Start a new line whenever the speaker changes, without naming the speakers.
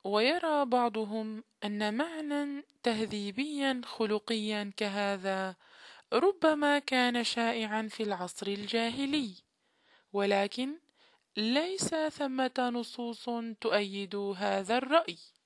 ويرى بعضهم أن معنى تهذيبيا خلقيا كهذا ربما كان شائعا في العصر الجاهلي، ولكن ليس ثمة نصوص تؤيد هذا الرأي.